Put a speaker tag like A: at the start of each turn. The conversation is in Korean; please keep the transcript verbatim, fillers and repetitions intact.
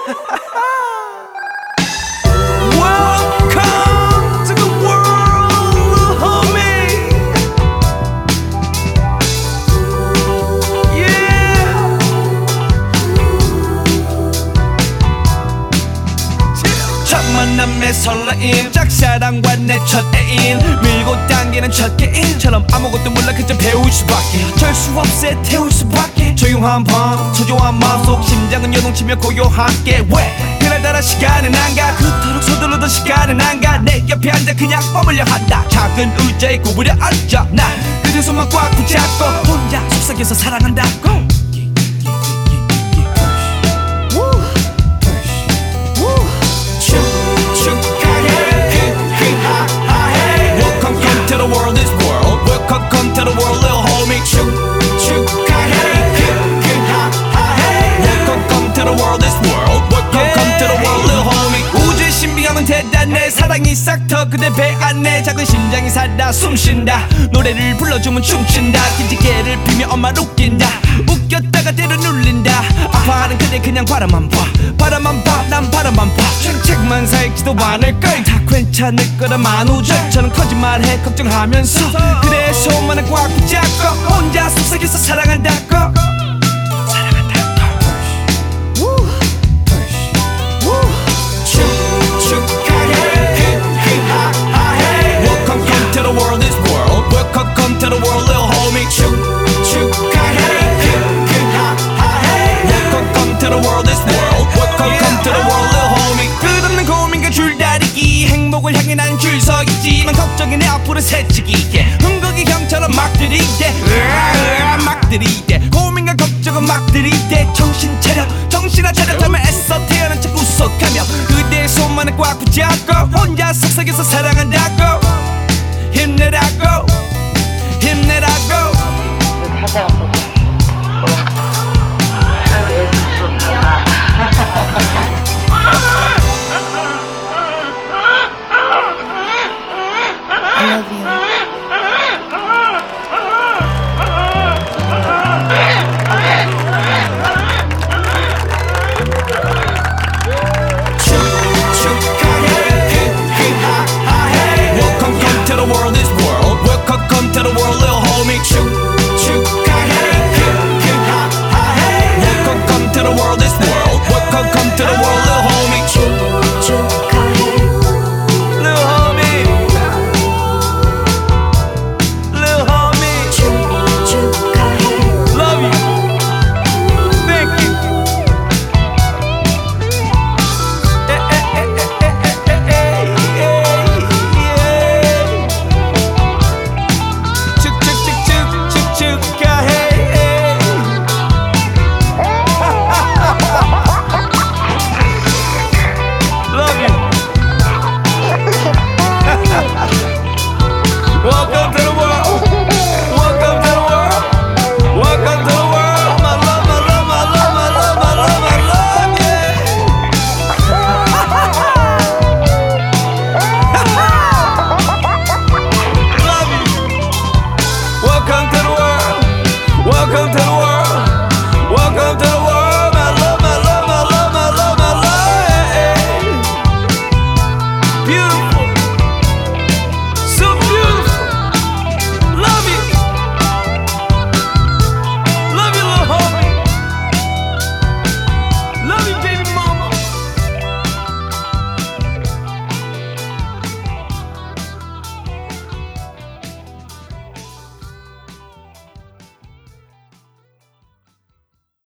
A: Welcome to the world, homie. Yeah. 첫 만남의 설레임, 짝사랑과 내 첫 애인, 밀고 당기는 첫 게임처럼 아무것도 몰라 그저 배울 수밖에, 철수 없애 태울 수밖에. 조용한 밤 초조한 마음속 심장은 요동치며 고요하게. 왜 그날따라 시간은 안가, 그토록 서둘러도 시간은 안가. 내 옆에 앉아 그냥 머물려 한다. 작은 의자에 구부려 앉아 나 그대 손만 꽉 붙잡고 혼자 속삭여서 사랑한다고. 대단해 사랑이 싹 터 그대 배 안에. 작은 심장이 살다 숨쉰다. 노래를 불러주면 춤춘다. 기지개를 피며 엄마를 웃긴다. 웃겼다가 때려 눌린다. 아파하는 그대 그냥 바라만 봐. 바라만 봐 난 바라만 봐. 책만 살지도 않을걸. 다 괜찮을 거라 만우절처럼 거짓말해 걱정하면서 그대의 손만을 꽉 붙잡고 혼자 속삭여서 사랑한다고. 행복을 향해 난 줄 서 있지만 걱정이 내 앞으로 새치기게. 흥국이 형처럼 막 들이대 막 들이대. 고민과 걱정은 막 들이대. 정신 차려 정신아 차려. 닮아 애써 태어난 척 웃어가며 그대의 손만을 꽉 붙잡고